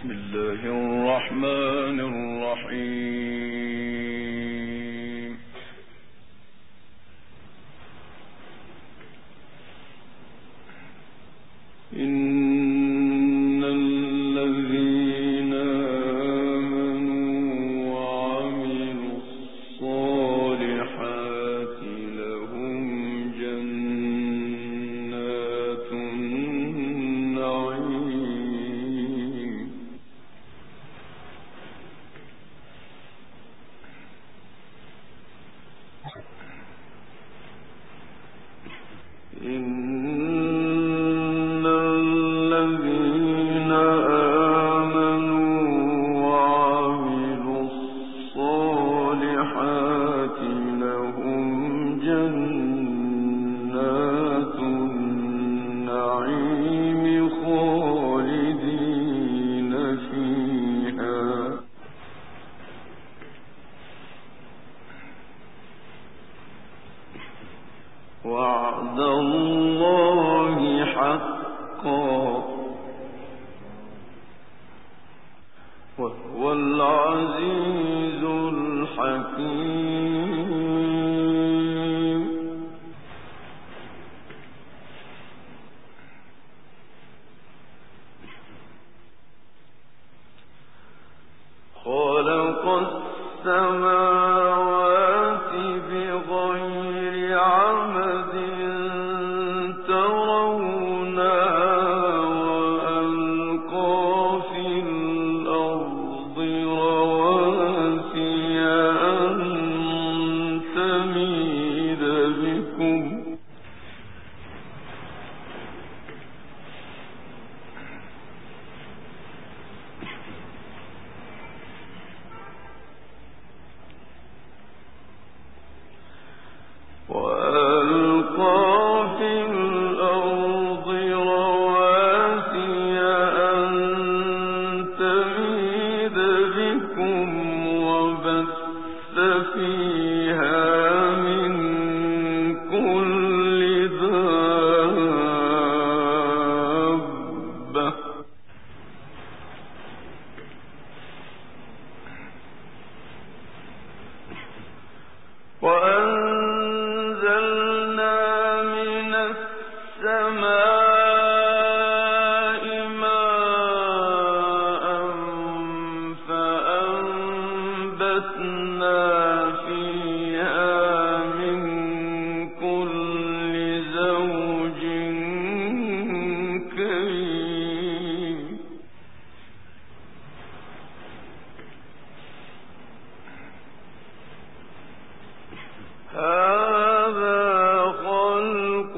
الله الرحمن الرحيم. إن الذين آمنوا وعملوا الصالحات لهم جنات النعيم. وعد الله حقا وهو العزيز الحكيم. خلق السماوات بغير عمد ترونها وألقى في الأرض رواسي أن تميد بكم وبث فيها من كل دابة وأنزلنا من السماء ماء فأنبتنا فيها من كل زوج كريم. هذا خلق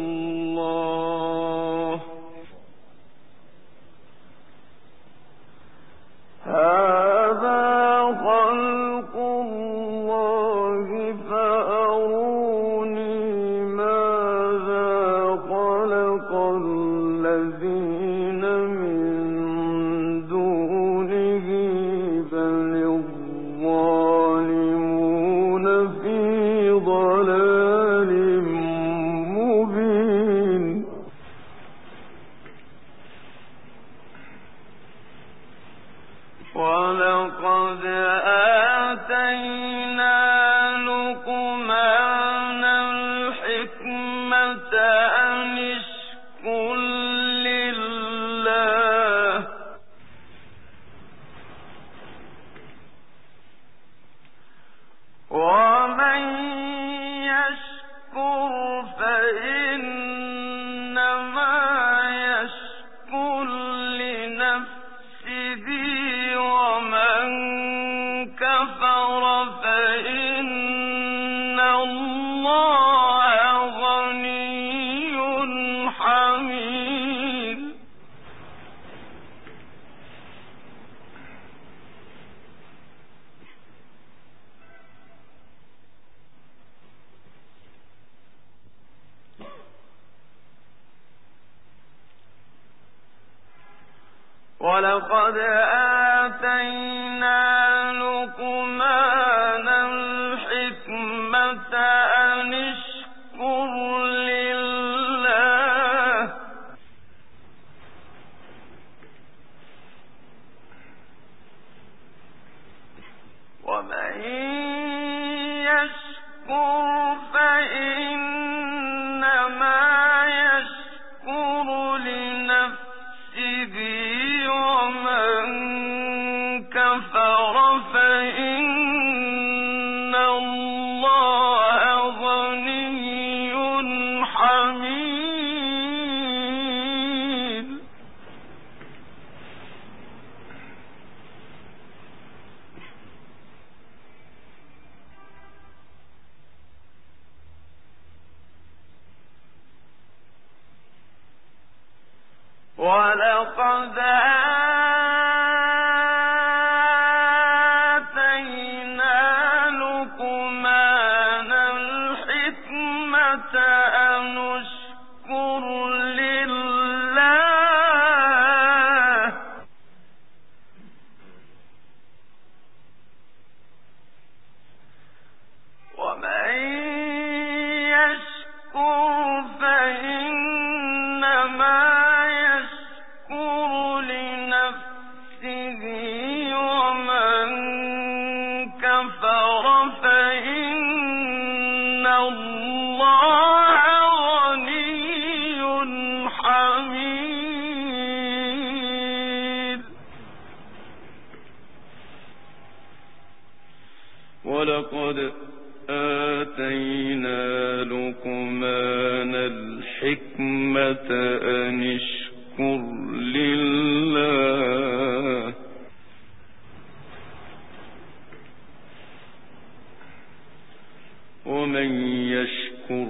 الله فأروني ماذا خلق الذين من دونه بل الظالمون في ضلال مبين. ولقد آتينا لقمان الحكمة أن اشكر لله ومن يشكر فإنما يشكر لنفسه ومن كفر فإن الله غني حميد. ولقد آتينا لقمان الحكمة أن اشكر لله ولقد آتينا لقمان الحكمة أن اشكر لله ومن يشكر فإنما ولقد آتينا لقمان الحكمة أن اشكر لله ومن يشكر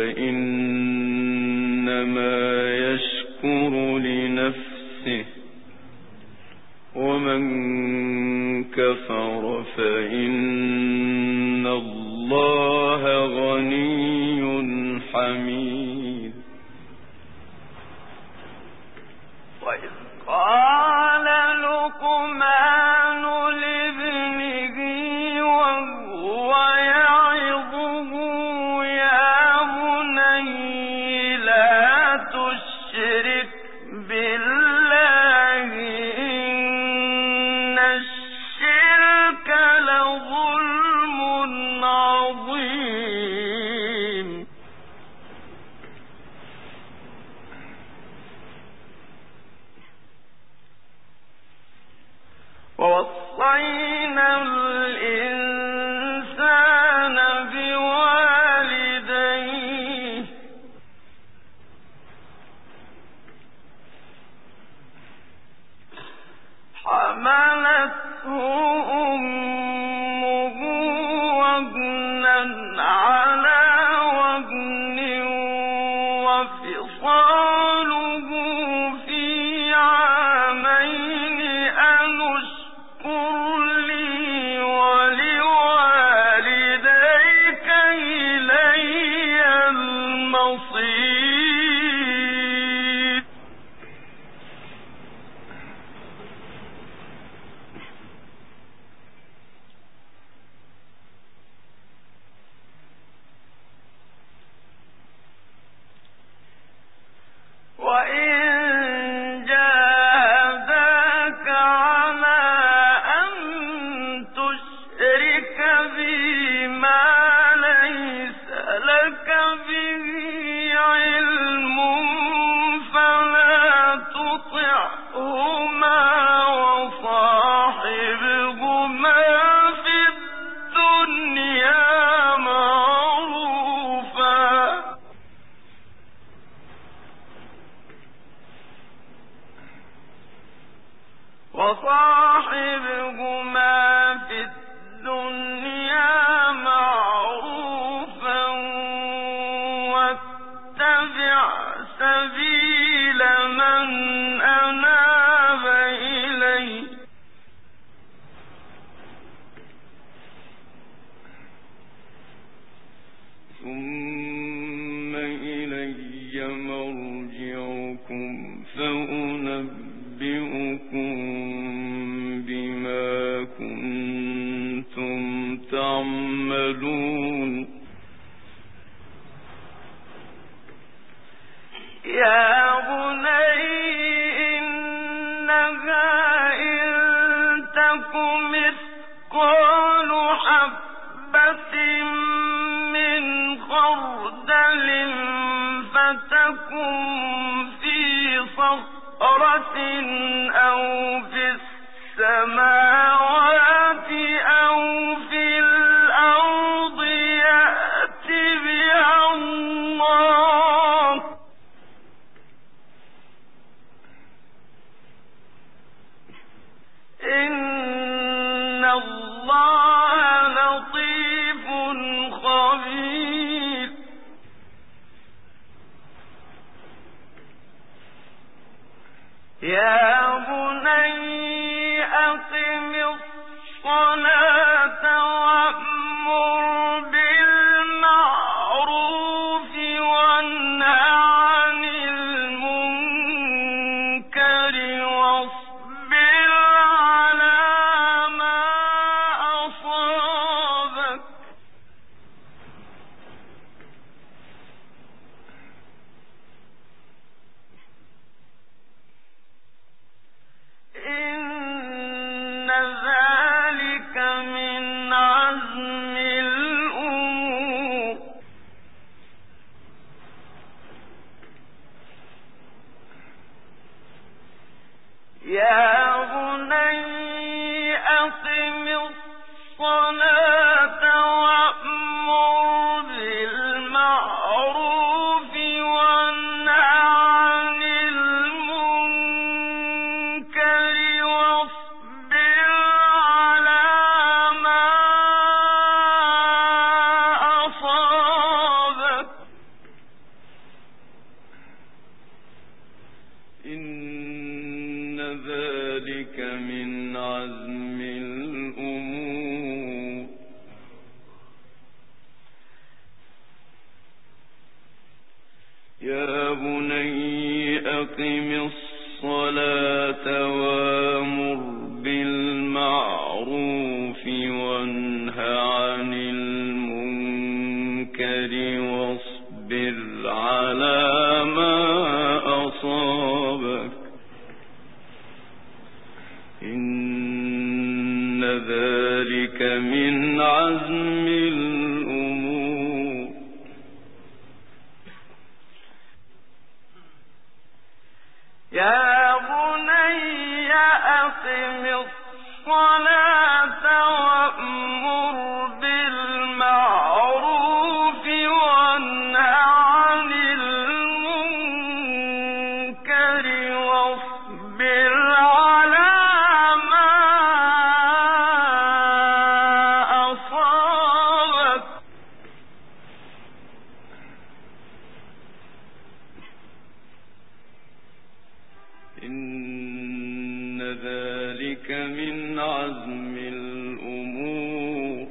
فإنما يشكر لنفسه ومن كفر فإن الله غني حميد وإذ قال لقمان لابنه وهو يعظه يا بني لا تشرك بالله إن الشرك لظلم عظيم ووصينا الإنسان بوالديه حملته أمه وهنا على وهن وفصاله في عامين أن اشكر لي ولوالديك إلي المصير وإن جاهداك على أن تشرك بي ما ليس لك به علم فلا تطعهما وصاحبهما في الدنيا معروفا واتبع سبيل من أناب إلي ثم إلي مرجعكم فأنبئكم بما كنتم تعملون يا بني إنها إن تك مثقال السماوات أو في الأرض يأت بها الله إن الله لطيف خبير يا بني أقم الصلاة وأمر بالمعروف وانه عن المنكر واصبر على ما أصابك إن ذلك من عزم الأمور يا بني أقم الصلاة وأمر بالمعروف وانه عن المنكر واصبر على ما أصابك إن ذلك من عزم الأمور يا بني أقم الصلاة وأمر بالمعروف وانه عن المنكر واصبر على ما أصابك إن ذلك من عزم الأمور يا بني أقم الصلاة وأمر بالمعروف وانه عن المنكر واصبر على ما أصابك إن ذلك من عزم الأمور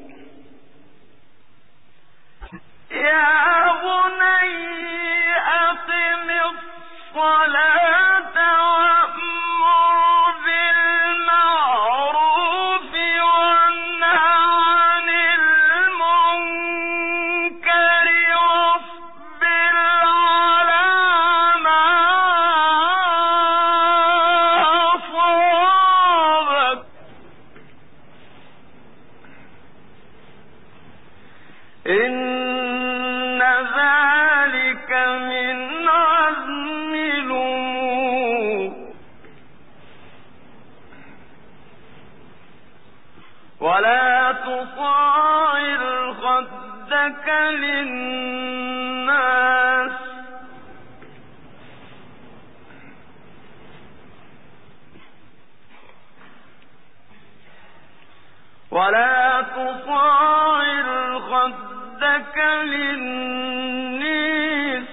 يا بني أقم الصلاة وأمر بالمعروف وانه عن المنكر واصبر على ما أصابك إن ذلك من عزم الأمور ولا تصاعر خدك للناس ولا تصاعر خدك للناس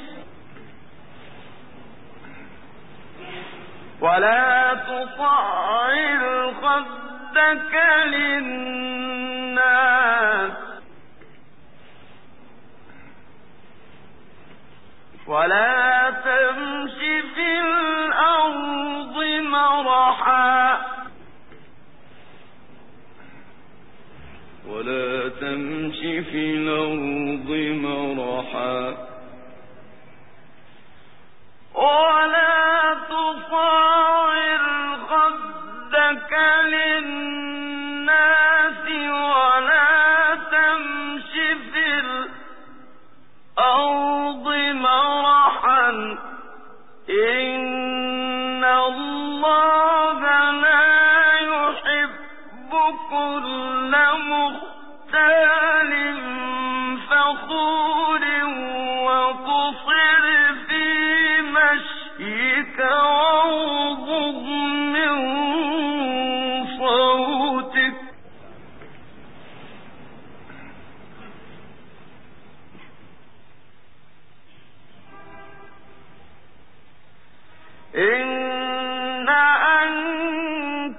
ولا تصاعر خدك للناس ولا تمش في الأرض مرحا ولا تمش في الأرض مرحا ولا تصاعر خدك للناس ولا تمش في الأرض مرحا إن الله لا يحب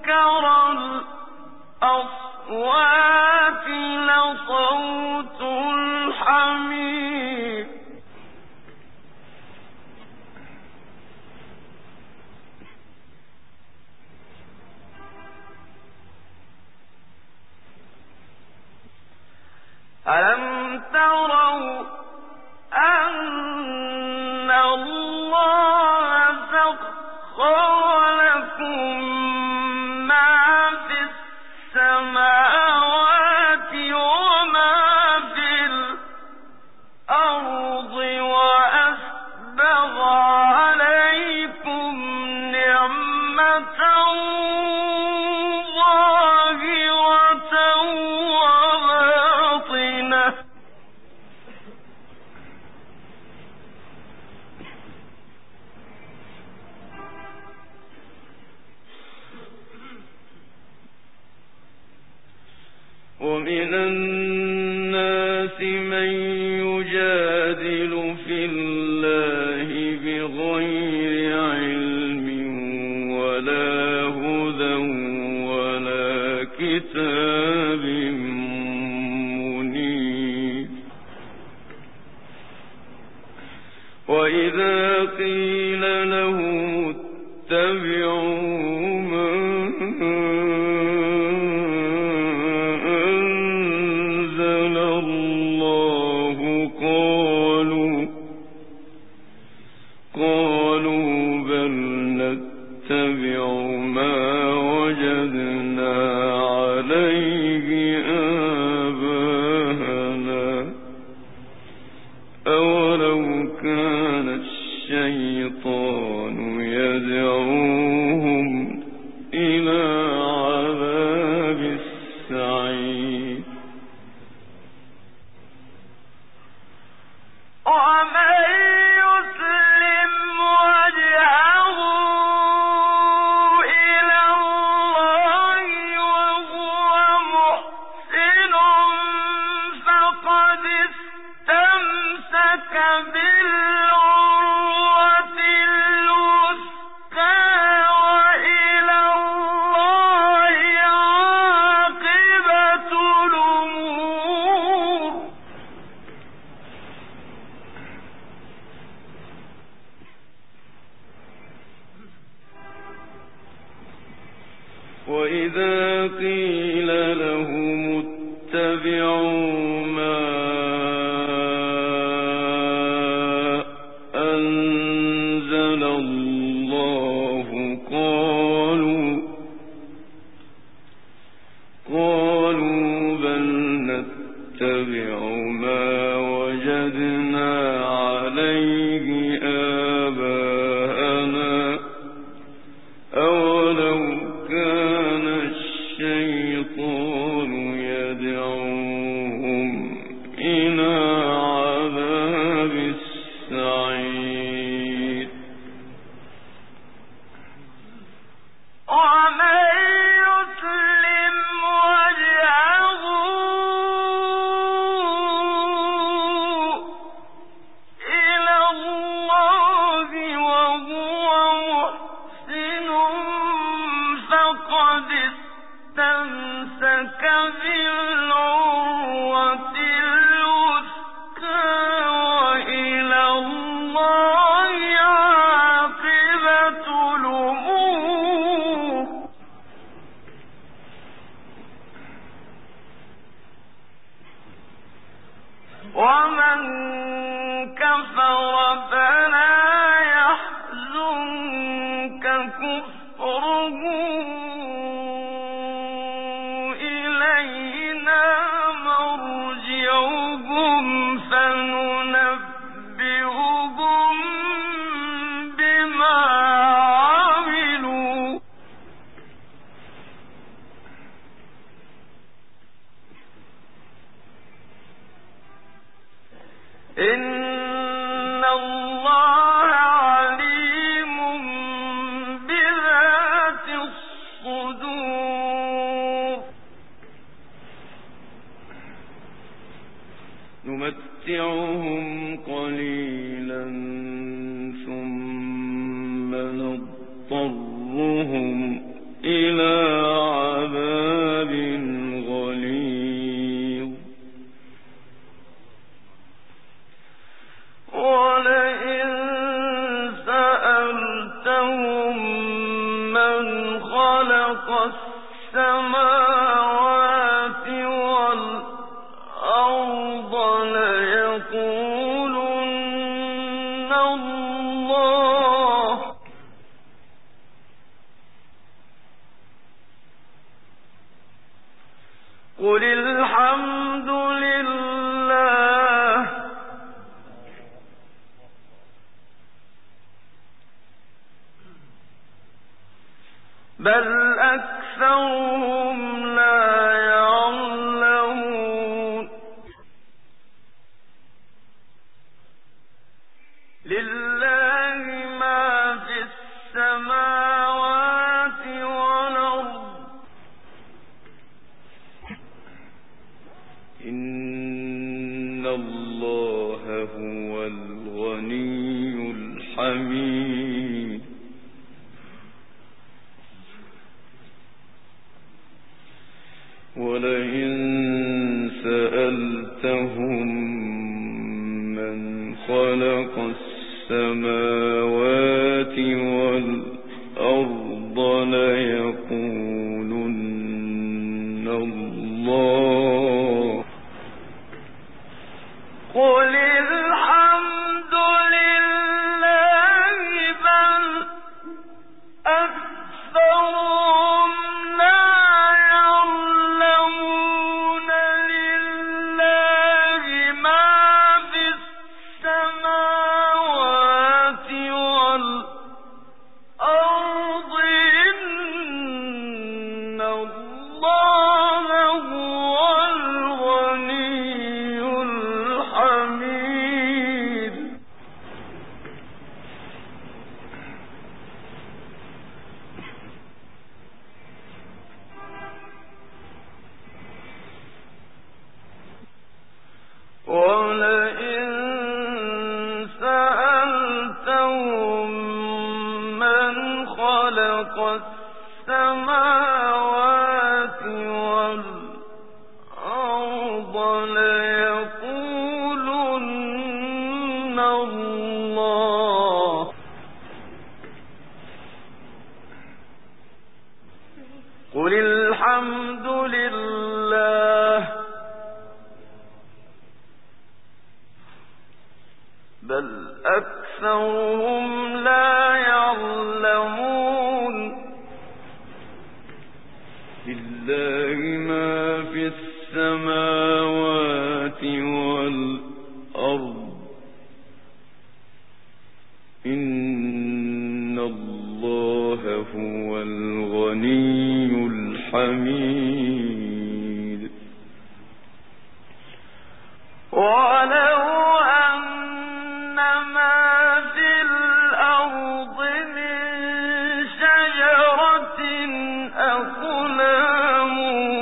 أنكر الأصوات لصوت الحمير ألم تروا أن الله سخر لكم ما في السماوات وما في الأرض وأسبغ عليكم نعمة ظاهرة وباطنة ومن الناس من يجادل في الله بغير علم ولا هدى ولا كتاب منير وإذا قيل لهم اتبعوا ما قالوا بل نتبع ما وجدنا عليه آباءنا أولو كان الشيطان يدعوهم إلى عذاب السعير وإذا قيل لهم اتبعوا ما أنزل الله قالوا بل نتبع ما وجدنا عليه آباءنا أولو كان الشيطان يدعوهم إلى عذاب السعير فقد استمسك بالعروة الوثقى وإلى الله عاقبة الأمور ومن كفر فلا يحزنك كفره إلينا مرجعهم فننبئهم بما عملوا إن الله عليم بذات الصدور نمتعهم قليلا ثم نضطرهم إلى السماوات والأرض ليقولن الله قل الحمد لله بل أكثرهم لا يعلمون لله ما في السماوات والأرض إن الله هو الغني الحميد ولئن سألتهم من خلق السماوات والأرض ليقولن الله قل الحمد لله بل أكثرهم لا يعلمون لله ما في السماوات والأرض إن الله هو الغني الحميد ولئن سألتهم من خلق السماوات والأرض ليقولن الله قل الحمد لله بل أكثرهم لا يعلمون لله ما في السماوات والأرض إن الله هو الغني الحميد ولو أن ما في الأرض من شجرة أقلام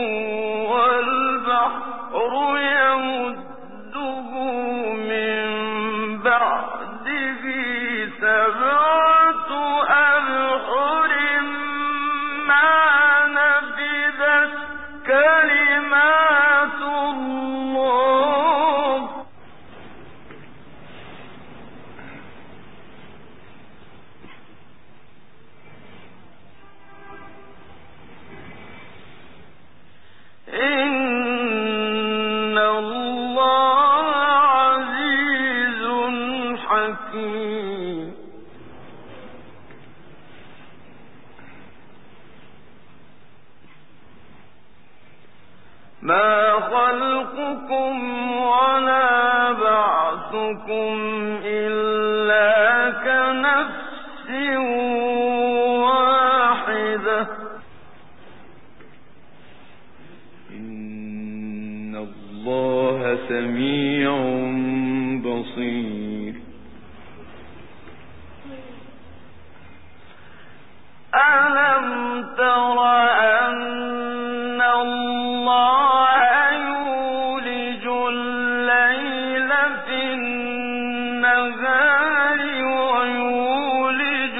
والبحر يمده من بعده سبعة أبحر ما نفذت كلمات الله إن الله عزيز حكيم ما خلقكم ولا بعثكم إلا كنفس واحدة إن الله سميع بصير ألم تر أن الله يولج الليل في النهار ويولج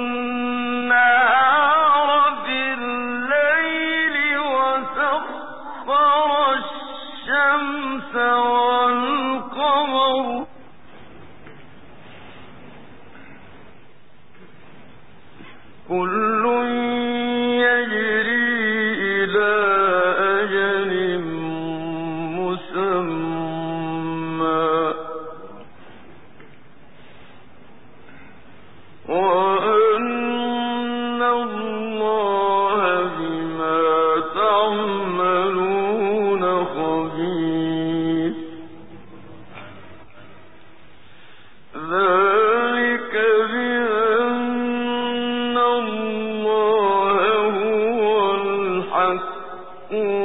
النهار في الليل وسخر الشمس والقمر تَتَّقُونَ